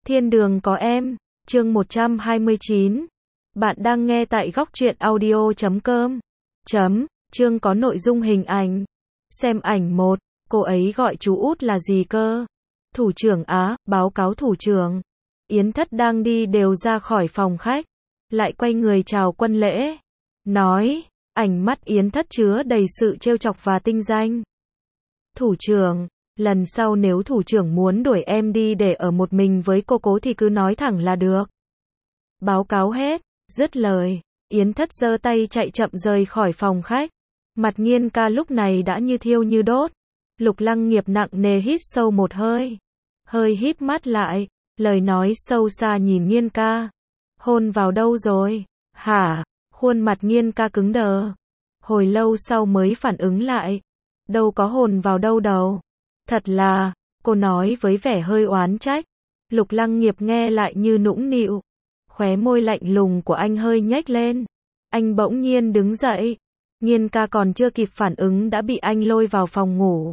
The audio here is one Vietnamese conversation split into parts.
Thiên đường có em, chương 129. Bạn đang nghe tại góc truyện audio.com. Chương có nội dung hình ảnh. Xem ảnh 1, cô ấy gọi chú út là gì cơ? Thủ trưởng á, báo cáo thủ trưởng. Yến Thất đang đi đều ra khỏi phòng khách, lại quay người chào Quân Lễ. Nói, ánh mắt Yến Thất chứa đầy sự trêu chọc và tinh danh. Thủ trưởng, lần sau nếu thủ trưởng muốn đuổi em đi để ở một mình với cô cố thì cứ nói thẳng là được. Báo cáo hết, dứt lời, Yến Thất giơ tay chạy chậm rời khỏi phòng khách. Mặt Nghiên Ca lúc này đã như thiêu như đốt. Lục Lăng Nghiệp nặng nề hít sâu một hơi. Hơi híp mắt lại, lời nói sâu xa nhìn Nghiên Ca. Hôn vào đâu rồi? Hả? Khuôn mặt Nghiên Ca cứng đờ. Hồi lâu sau mới phản ứng lại. Đâu có hồn vào đâu đâu. Thật là, cô nói với vẻ hơi oán trách. Lục Lăng Nghiệp nghe lại như nũng nịu. Khóe môi lạnh lùng của anh hơi nhếch lên. Anh bỗng nhiên đứng dậy. Nghiên Ca còn chưa kịp phản ứng đã bị anh lôi vào phòng ngủ.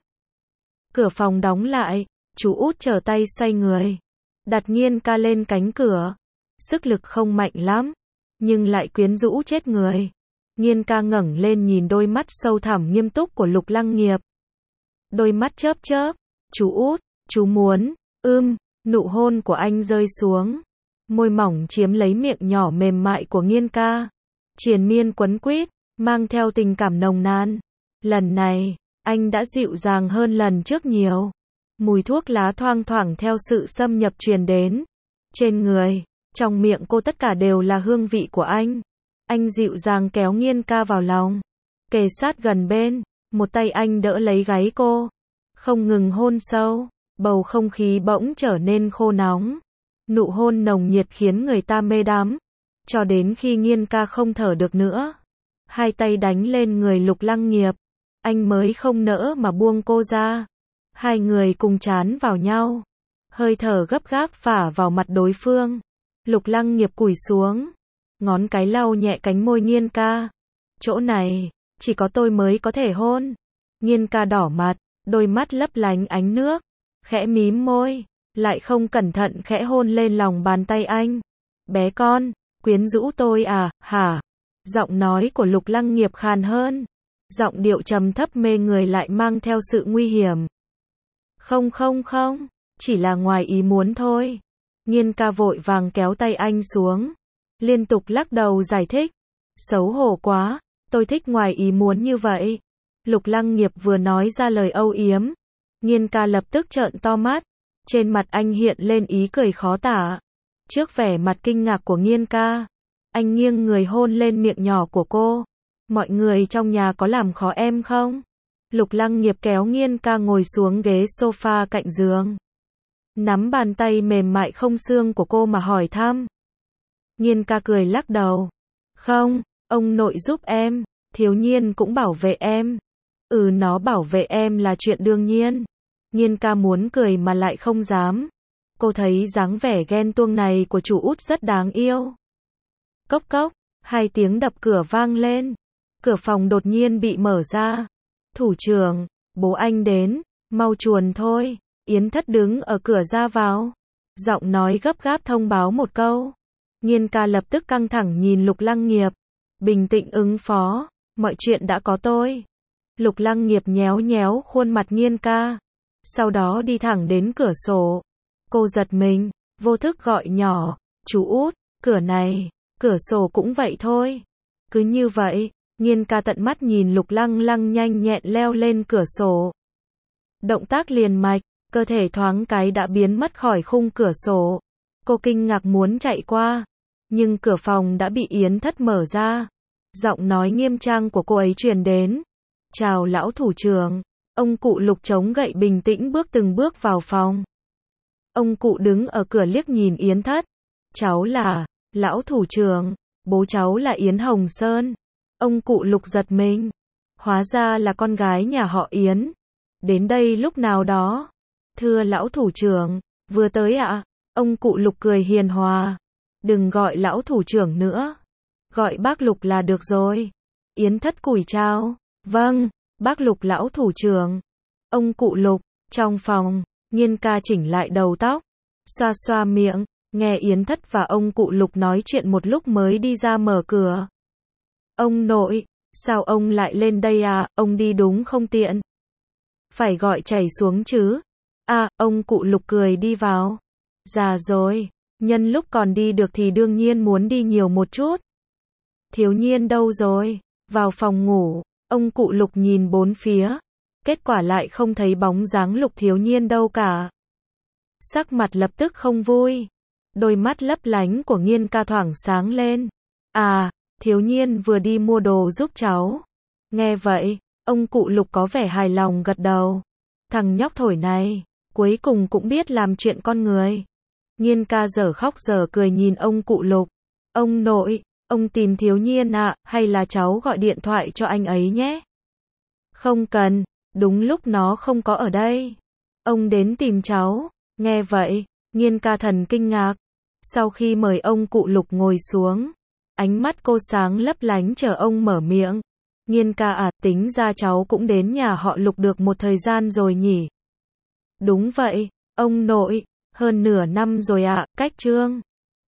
Cửa phòng đóng lại, chú út trở tay xoay người. Đặt Nghiên Ca lên cánh cửa. Sức lực không mạnh lắm, nhưng lại quyến rũ chết người. Nghiên Ca ngẩng lên nhìn đôi mắt sâu thẳm nghiêm túc của Lục Lăng Nghiệp. Đôi mắt chớp chớp, chú út, chú muốn, nụ hôn của anh rơi xuống. Môi mỏng chiếm lấy miệng nhỏ mềm mại của Nghiên Ca. Triền miên quấn quýt, mang theo tình cảm nồng nàn. Lần này, anh đã dịu dàng hơn lần trước nhiều. Mùi thuốc lá thoang thoảng theo sự xâm nhập truyền đến. Trên người, trong miệng cô tất cả đều là hương vị của anh. Anh dịu dàng kéo Nghiên Ca vào lòng. Kề sát gần bên, một tay anh đỡ lấy gáy cô. Không ngừng hôn sâu, bầu không khí bỗng trở nên khô nóng. Nụ hôn nồng nhiệt khiến người ta mê đắm. Cho đến khi Nghiên Ca không thở được nữa. Hai tay đánh lên người Lục Lăng Nghiệp. Anh mới không nỡ mà buông cô ra. Hai người cùng trán vào nhau. Hơi thở gấp gáp phả vào mặt đối phương. Lục Lăng Nghiệp cúi xuống. Ngón cái lau nhẹ cánh môi Nghiên Ca. Chỗ này, chỉ có tôi mới có thể hôn. Nghiên Ca đỏ mặt, đôi mắt lấp lánh ánh nước. Khẽ mím môi, lại không cẩn thận khẽ hôn lên lòng bàn tay anh. Bé con, quyến rũ tôi à, hả? Giọng nói của Lục Lăng Nghiệp khàn hơn. Giọng điệu trầm thấp mê người lại mang theo sự nguy hiểm. Không, chỉ là ngoài ý muốn thôi. Nghiên Ca vội vàng kéo tay anh xuống. Liên tục lắc đầu giải thích. Xấu hổ quá, tôi thích ngoài ý muốn như vậy. Lục Lăng Nghiệp vừa nói ra lời âu yếm. Nghiên Ca lập tức trợn to mắt. Trên mặt anh hiện lên ý cười khó tả. Trước vẻ mặt kinh ngạc của Nghiên Ca, anh nghiêng người hôn lên miệng nhỏ của cô. Mọi người trong nhà có làm khó em không? Lục Lăng Nghiệp kéo Nghiên Ca ngồi xuống ghế sofa cạnh giường. Nắm bàn tay mềm mại không xương của cô mà hỏi thăm. Nghiên Ca cười lắc đầu. Không, ông nội giúp em, Thiếu Nhiên cũng bảo vệ em. Nó bảo vệ em là chuyện đương nhiên. Nghiên Ca muốn cười mà lại không dám. Cô thấy dáng vẻ ghen tuông này của chủ út rất đáng yêu. Cốc cốc, hai tiếng đập cửa vang lên. Cửa phòng đột nhiên bị mở ra. Thủ trưởng, bố anh đến, mau chuồn thôi. Yến Thất đứng ở cửa ra vào. Giọng nói gấp gáp thông báo một câu. Nghiên Ca lập tức căng thẳng nhìn Lục Lăng Nghiệp. Bình tĩnh ứng phó, mọi chuyện đã có tôi. Lục Lăng Nghiệp nhéo nhéo khuôn mặt Nghiên Ca. Sau đó đi thẳng đến cửa sổ. Cô giật mình, vô thức gọi nhỏ. Chú út, cửa này, cửa sổ cũng vậy thôi. Cứ như vậy, Nghiên Ca tận mắt nhìn Lục Lăng Lăng nhanh nhẹn leo lên cửa sổ. Động tác liền mạch, cơ thể thoáng cái đã biến mất khỏi khung cửa sổ. Cô kinh ngạc muốn chạy qua, nhưng cửa phòng đã bị Yến Thất mở ra. Giọng nói nghiêm trang của cô ấy truyền đến. Chào lão thủ trưởng. Ông cụ Lục chống gậy bình tĩnh bước từng bước vào phòng. Ông cụ đứng ở cửa liếc nhìn Yến Thất. Cháu là, lão thủ trưởng, bố cháu là Yến Hồng Sơn. Ông cụ Lục giật mình. Hóa ra là con gái nhà họ Yến. Đến đây lúc nào đó. Thưa lão thủ trưởng, vừa tới ạ. Ông cụ Lục cười hiền hòa. Đừng gọi lão thủ trưởng nữa. Gọi bác Lục là được rồi. Yến Thất cúi chào. Vâng, bác Lục lão thủ trưởng. Ông cụ Lục, trong phòng, Nghiên Ca chỉnh lại đầu tóc. xoa xoa miệng, nghe Yến Thất và ông cụ Lục nói chuyện một lúc mới đi ra mở cửa. Ông nội, sao ông lại lên đây à, ông đi đúng không tiện. Phải gọi chảy xuống chứ. À, ông cụ Lục cười đi vào. Già rồi, nhân lúc còn đi được thì đương nhiên muốn đi nhiều một chút. Thiếu Nhiên đâu rồi? Vào phòng ngủ, ông cụ Lục nhìn bốn phía. Kết quả lại không thấy bóng dáng Lục Thiếu Nhiên đâu cả. Sắc mặt lập tức không vui. Đôi mắt lấp lánh của Nghiên ca thoảng sáng lên. À, Thiếu Nhiên vừa đi mua đồ giúp cháu. Nghe vậy, ông cụ Lục có vẻ hài lòng gật đầu. Thằng nhóc thổi này, cuối cùng cũng biết làm chuyện con người. Nghiên ca dở khóc dở cười nhìn ông cụ Lục. Ông nội, ông tìm Thiếu Nhiên à, hay là cháu gọi điện thoại cho anh ấy nhé? Không cần, đúng lúc nó không có ở đây. Ông đến tìm cháu. Nghe vậy, Nghiên ca thần kinh ngạc. Sau khi mời ông cụ Lục ngồi xuống, ánh mắt cô sáng lấp lánh chờ ông mở miệng. Nghiên ca à, tính ra cháu cũng đến nhà họ Lục được một thời gian rồi nhỉ? Đúng vậy, ông nội, hơn nửa năm rồi ạ, cách Trương